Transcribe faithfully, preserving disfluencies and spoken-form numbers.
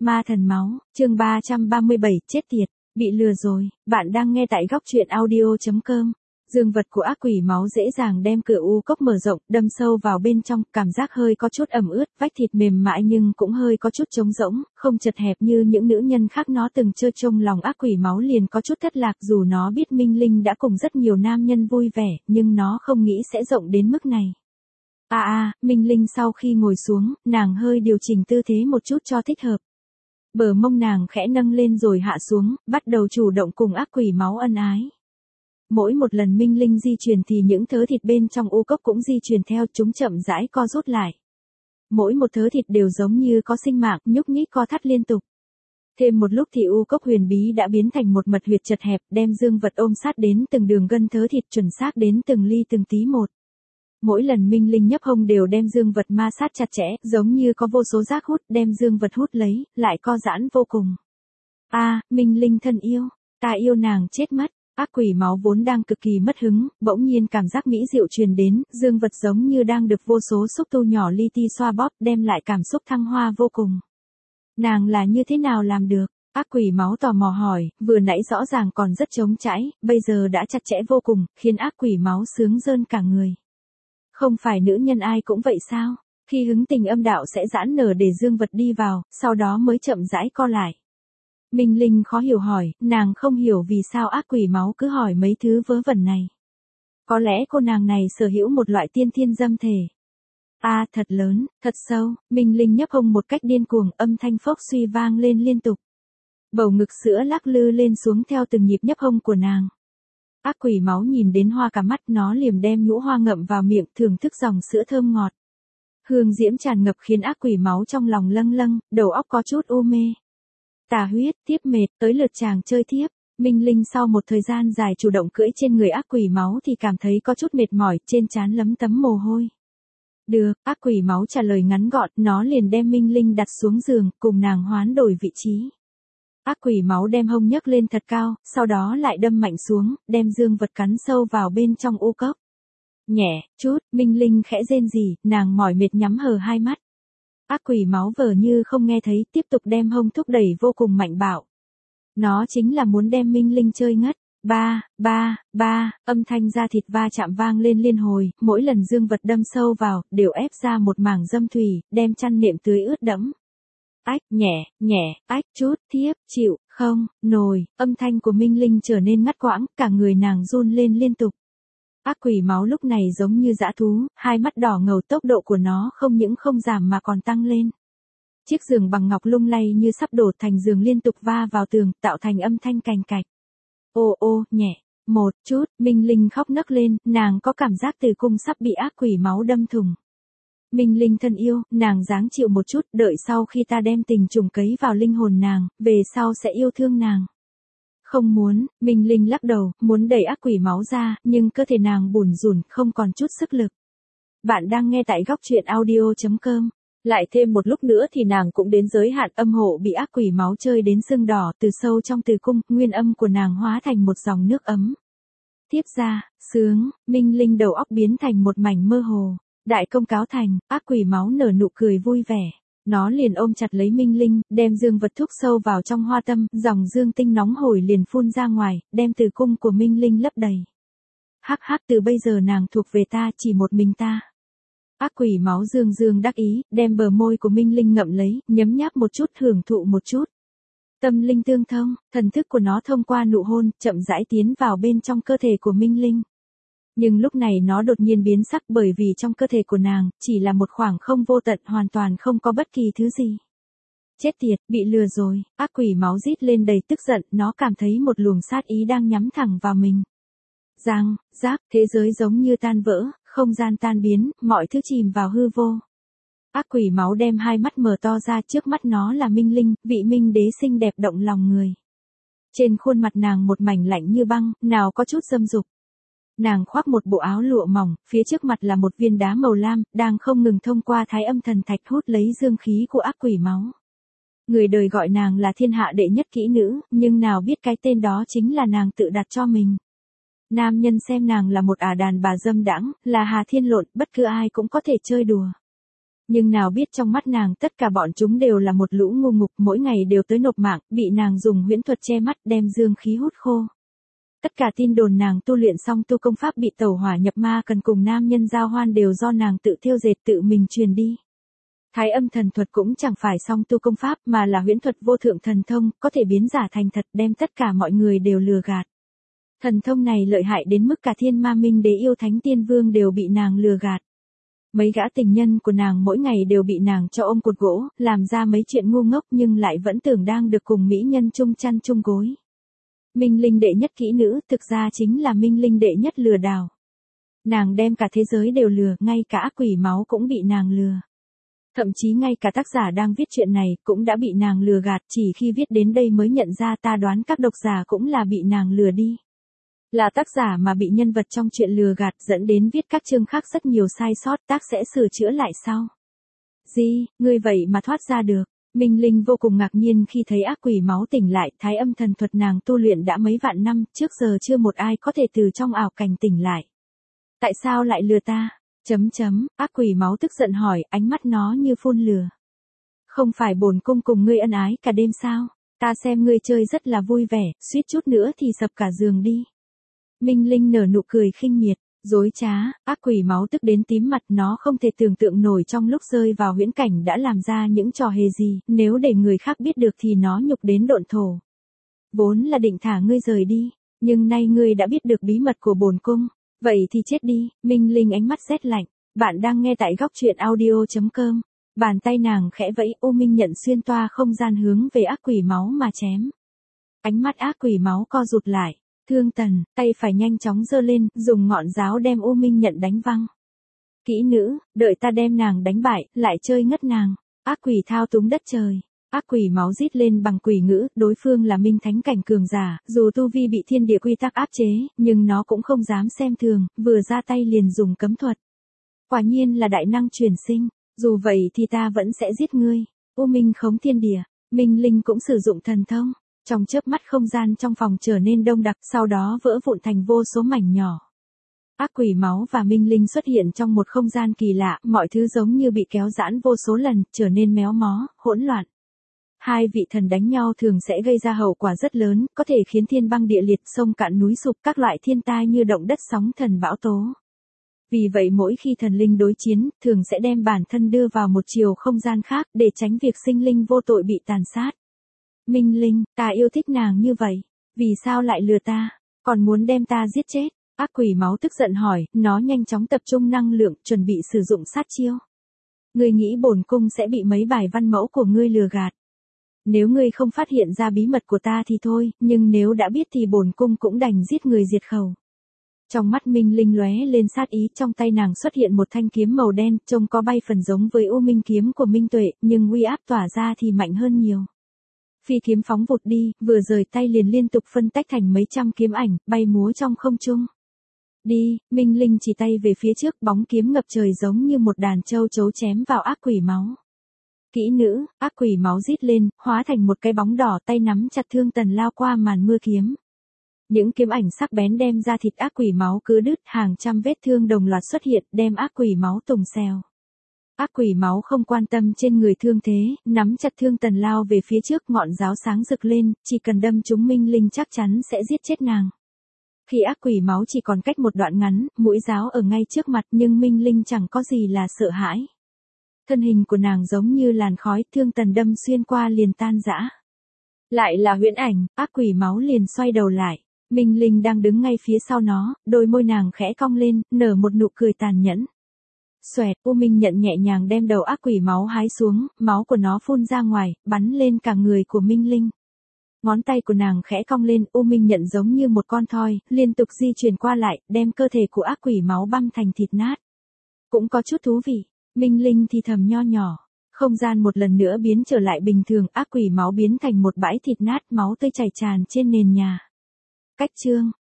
Ma thần máu, chương ba trăm ba mươi bảy, chết tiệt, bị lừa rồi, bạn đang nghe tại góc truyện audio chấm com. Dương vật của ác quỷ máu dễ dàng đem cửa u cốc mở rộng, đâm sâu vào bên trong, cảm giác hơi có chút ẩm ướt, vách thịt mềm mại nhưng cũng hơi có chút trống rỗng, không chật hẹp như những nữ nhân khác nó từng chơi trong lòng ác quỷ máu liền có chút thất lạc dù nó biết Minh Linh đã cùng rất nhiều nam nhân vui vẻ, nhưng nó không nghĩ sẽ rộng đến mức này. À à, Minh Linh sau khi ngồi xuống, nàng hơi điều chỉnh tư thế một chút cho thích hợp. Bờ mông nàng khẽ nâng lên rồi hạ xuống, bắt đầu chủ động cùng ác quỷ máu ân ái. Mỗi một lần Minh Linh di chuyển thì những thớ thịt bên trong u cốc cũng di chuyển theo, chúng chậm rãi co rút lại. Mỗi một thớ thịt đều giống như có sinh mạng, nhúc nhích co thắt liên tục. Thêm một lúc thì u cốc huyền bí đã biến thành một mật huyệt chật hẹp, đem dương vật ôm sát đến từng đường gân thớ thịt chuẩn xác đến từng ly từng tí một. Mỗi lần Minh Linh nhấp hông đều đem dương vật ma sát chặt chẽ, giống như có vô số giác hút, đem dương vật hút lấy, lại co giãn vô cùng. A, à, Minh Linh thân yêu, ta yêu nàng chết mất. Ác quỷ máu vốn đang cực kỳ mất hứng, bỗng nhiên cảm giác mỹ diệu truyền đến, dương vật giống như đang được vô số xúc tu nhỏ li ti xoa bóp, đem lại cảm xúc thăng hoa vô cùng. Nàng là như thế nào làm được? Ác quỷ máu tò mò hỏi, vừa nãy rõ ràng còn rất trống trải, bây giờ đã chặt chẽ vô cùng, khiến ác quỷ máu sướng rơn cả người. Không phải nữ nhân ai cũng vậy sao? Khi hứng tình âm đạo sẽ giãn nở để dương vật đi vào, sau đó mới chậm rãi co lại. Minh Linh khó hiểu hỏi, nàng không hiểu vì sao ác quỷ máu cứ hỏi mấy thứ vớ vẩn này. Có lẽ cô nàng này sở hữu một loại tiên thiên dâm thể. A, à, thật lớn, thật sâu, Minh Linh nhấp hông một cách điên cuồng, âm thanh phốc suy vang lên liên tục. Bầu ngực sữa lắc lư lên xuống theo từng nhịp nhấp hông của nàng. Ác quỷ máu nhìn đến hoa cả mắt, nó liềm đem nhũ hoa ngậm vào miệng, thưởng thức dòng sữa thơm ngọt. Hương diễm tràn ngập khiến ác quỷ máu trong lòng lâng lâng, đầu óc có chút u mê. Tà huyết, tiếp mệt, tới lượt chàng chơi tiếp. Minh Linh sau một thời gian dài chủ động cưỡi trên người ác quỷ máu thì cảm thấy có chút mệt mỏi, trên trán lấm tấm mồ hôi. Được, ác quỷ máu trả lời ngắn gọn, nó liền đem Minh Linh đặt xuống giường, cùng nàng hoán đổi vị trí. Ác quỷ máu đem hông nhấc lên thật cao, sau đó lại đâm mạnh xuống, đem dương vật cắn sâu vào bên trong u cốc. Nhẹ, chút, Minh Linh khẽ rên rỉ, nàng mỏi mệt nhắm hờ hai mắt. Ác quỷ máu vờ như không nghe thấy, tiếp tục đem hông thúc đẩy vô cùng mạnh bạo. Nó chính là muốn đem Minh Linh chơi ngất. Ba, ba, ba, âm thanh da thịt va chạm vang lên liên hồi, mỗi lần dương vật đâm sâu vào, đều ép ra một mảng dâm thủy, đem chăn nệm tưới ướt đẫm. Ách, nhẹ, nhẹ, ách, chút, tiếp, chịu, không, nồi, âm thanh của Minh Linh trở nên ngắt quãng, cả người nàng run lên liên tục. Ác quỷ máu lúc này giống như dã thú, hai mắt đỏ ngầu, tốc độ của nó không những không giảm mà còn tăng lên. Chiếc giường bằng ngọc lung lay như sắp đổ thành giường liên tục va vào tường, tạo thành âm thanh cành cạch. Ô ô, nhẹ, một chút, Minh Linh khóc nấc lên, nàng có cảm giác tử cung sắp bị ác quỷ máu đâm thủng. Minh Linh thân yêu, nàng dáng chịu một chút, đợi sau khi ta đem tình trùng cấy vào linh hồn nàng, về sau sẽ yêu thương nàng. Không muốn, Minh Linh lắc đầu, muốn đẩy ác quỷ máu ra, nhưng cơ thể nàng bủn rủn, không còn chút sức lực. Bạn đang nghe tại góc truyện audio chấm com. Lại thêm một lúc nữa thì nàng cũng đến giới hạn âm hộ bị ác quỷ máu chơi đến sưng đỏ, từ sâu trong tử cung, nguyên âm của nàng hóa thành một dòng nước ấm. Tiếp ra, sướng, Minh Linh đầu óc biến thành một mảnh mơ hồ. Đại công cáo thành, ác quỷ máu nở nụ cười vui vẻ. Nó liền ôm chặt lấy Minh Linh, đem dương vật thúc sâu vào trong hoa tâm, dòng dương tinh nóng hổi liền phun ra ngoài, đem tử cung của Minh Linh lấp đầy. Hắc hắc, từ bây giờ nàng thuộc về ta, chỉ một mình ta. Ác quỷ máu dương dương đắc ý, đem bờ môi của Minh Linh ngậm lấy, nhấm nháp một chút, hưởng thụ một chút. Tâm linh tương thông, thần thức của nó thông qua nụ hôn, chậm rãi tiến vào bên trong cơ thể của Minh Linh. Nhưng lúc này nó đột nhiên biến sắc bởi vì trong cơ thể của nàng, chỉ là một khoảng không vô tận, hoàn toàn không có bất kỳ thứ gì. Chết tiệt, bị lừa rồi, ác quỷ máu rít lên đầy tức giận, nó cảm thấy một luồng sát ý đang nhắm thẳng vào mình. Giang, giáp, thế giới giống như tan vỡ, không gian tan biến, mọi thứ chìm vào hư vô. Ác quỷ máu đem hai mắt mở to ra, trước mắt nó là Minh Linh, vị minh đế xinh đẹp động lòng người. Trên khuôn mặt nàng một mảnh lạnh như băng, nào có chút dâm dục. Nàng khoác một bộ áo lụa mỏng, phía trước mặt là một viên đá màu lam, đang không ngừng thông qua thái âm thần thạch hút lấy dương khí của ác quỷ máu. Người đời gọi nàng là thiên hạ đệ nhất kỹ nữ, nhưng nào biết cái tên đó chính là nàng tự đặt cho mình. Nam nhân xem nàng là một ả đàn bà dâm đãng, là Hà Thiên Lộn, bất cứ ai cũng có thể chơi đùa. Nhưng nào biết trong mắt nàng tất cả bọn chúng đều là một lũ ngu ngục, mỗi ngày đều tới nộp mạng, bị nàng dùng huyễn thuật che mắt đem dương khí hút khô. Tất cả tin đồn nàng tu luyện xong tu công pháp bị tẩu hỏa nhập ma cần cùng nam nhân giao hoan đều do nàng tự thiêu dệt tự mình truyền đi. Thái âm thần thuật cũng chẳng phải song tu công pháp mà là huyễn thuật vô thượng thần thông, có thể biến giả thành thật đem tất cả mọi người đều lừa gạt. Thần thông này lợi hại đến mức cả thiên ma minh đế yêu thánh tiên vương đều bị nàng lừa gạt. Mấy gã tình nhân của nàng mỗi ngày đều bị nàng cho ôm cột gỗ, làm ra mấy chuyện ngu ngốc nhưng lại vẫn tưởng đang được cùng mỹ nhân chung chăn chung gối. Minh linh đệ nhất kỹ nữ thực ra chính là minh linh đệ nhất lừa đảo. Nàng đem cả thế giới đều lừa, ngay cả ác quỷ máu cũng bị nàng lừa. Thậm chí ngay cả tác giả đang viết chuyện này cũng đã bị nàng lừa gạt, chỉ khi viết đến đây mới nhận ra ta đoán các độc giả cũng là bị nàng lừa đi. Là tác giả mà bị nhân vật trong chuyện lừa gạt dẫn đến viết các chương khác rất nhiều sai sót, tác sẽ sửa chữa lại sau. Gì, ngươi vậy mà thoát ra được. Minh Linh vô cùng ngạc nhiên khi thấy ác quỷ máu tỉnh lại, thái âm thần thuật nàng tu luyện đã mấy vạn năm, trước giờ chưa một ai có thể từ trong ảo cảnh tỉnh lại. Tại sao lại lừa ta? Chấm chấm, ác quỷ máu tức giận hỏi, ánh mắt nó như phun lửa. Không phải bổn cung cùng ngươi ân ái cả đêm sao? Ta xem ngươi chơi rất là vui vẻ, suýt chút nữa thì sập cả giường đi. Minh Linh nở nụ cười khinh miệt, dối trá, ác quỷ máu tức đến tím mặt, nó không thể tưởng tượng nổi trong lúc rơi vào huyễn cảnh đã làm ra những trò hề gì, nếu để người khác biết được thì nó nhục đến độn thổ. Vốn là định thả ngươi rời đi, nhưng nay ngươi đã biết được bí mật của bổn cung, vậy thì chết đi. Minh Linh ánh mắt rét lạnh, bạn đang nghe tại góc truyện audio chấm com. Bàn tay nàng khẽ vẫy, U Minh nhận xuyên toa không gian hướng về ác quỷ máu mà chém. Ánh mắt ác quỷ máu co rụt lại. Thương Tần, tay phải nhanh chóng giơ lên, dùng ngọn giáo đem U Minh nhận đánh văng. Kỹ nữ, đợi ta đem nàng đánh bại, lại chơi ngất nàng. Ác quỷ thao túng đất trời. Ác quỷ máu rít lên bằng quỷ ngữ, đối phương là minh thánh cảnh cường giả, dù tu vi bị thiên địa quy tắc áp chế, nhưng nó cũng không dám xem thường, vừa ra tay liền dùng cấm thuật. Quả nhiên là đại năng truyền sinh, dù vậy thì ta vẫn sẽ giết ngươi. U Minh khống thiên địa, Minh Linh cũng sử dụng thần thông. Trong chớp mắt không gian trong phòng trở nên đông đặc, sau đó vỡ vụn thành vô số mảnh nhỏ. Ác quỷ máu và Minh Linh xuất hiện trong một không gian kỳ lạ, mọi thứ giống như bị kéo giãn vô số lần, trở nên méo mó, hỗn loạn. Hai vị thần đánh nhau thường sẽ gây ra hậu quả rất lớn, có thể khiến thiên băng địa liệt, sông cạn núi sụp, các loại thiên tai như động đất sóng thần bão tố. Vì vậy mỗi khi thần linh đối chiến, thường sẽ đem bản thân đưa vào một chiều không gian khác, để tránh việc sinh linh vô tội bị tàn sát. Minh Linh, ta yêu thích nàng như vậy, vì sao lại lừa ta, còn muốn đem ta giết chết? Ác quỷ máu tức giận hỏi, nó nhanh chóng tập trung năng lượng, chuẩn bị sử dụng sát chiêu. Ngươi nghĩ bổn cung sẽ bị mấy bài văn mẫu của ngươi lừa gạt? Nếu ngươi không phát hiện ra bí mật của ta thì thôi, nhưng nếu đã biết thì bổn cung cũng đành giết người diệt khẩu. Trong mắt Minh Linh lóe lên sát ý, trong tay nàng xuất hiện một thanh kiếm màu đen, trông có bay phần giống với U Minh kiếm của Minh Tuệ, nhưng uy áp tỏa ra thì mạnh hơn nhiều. Phi kiếm phóng vụt đi, vừa rời tay liền liên tục phân tách thành mấy trăm kiếm ảnh, bay múa trong không trung. Đi, Minh Linh chỉ tay về phía trước, bóng kiếm ngập trời giống như một đàn châu chấu chém vào ác quỷ máu. Kỹ nữ, ác quỷ máu rít lên, hóa thành một cái bóng đỏ, tay nắm chặt Thương Tần lao qua màn mưa kiếm. Những kiếm ảnh sắc bén đem ra thịt ác quỷ máu cứ đứt, hàng trăm vết thương đồng loạt xuất hiện, đem ác quỷ máu tùng xèo. Ác quỷ máu không quan tâm trên người thương thế, nắm chặt Thương Tần lao về phía trước, ngọn giáo sáng rực lên, chỉ cần đâm trúng Minh Linh chắc chắn sẽ giết chết nàng. Khi ác quỷ máu chỉ còn cách một đoạn ngắn, mũi giáo ở ngay trước mặt nhưng Minh Linh chẳng có gì là sợ hãi. Thân hình của nàng giống như làn khói, Thương Tần đâm xuyên qua liền tan rã. Lại là huyễn ảnh, ác quỷ máu liền xoay đầu lại. Minh Linh đang đứng ngay phía sau nó, đôi môi nàng khẽ cong lên, nở một nụ cười tàn nhẫn. Xoẹt, U Minh nhận nhẹ nhàng đem đầu ác quỷ máu hái xuống, máu của nó phun ra ngoài, bắn lên cả người của Minh Linh. Ngón tay của nàng khẽ cong lên, U Minh nhận giống như một con thoi, liên tục di chuyển qua lại, đem cơ thể của ác quỷ máu băm thành thịt nát. Cũng có chút thú vị, Minh Linh thì thầm nho nhỏ. Không gian một lần nữa biến trở lại bình thường, ác quỷ máu biến thành một bãi thịt nát, máu tươi chảy tràn trên nền nhà. Cách chương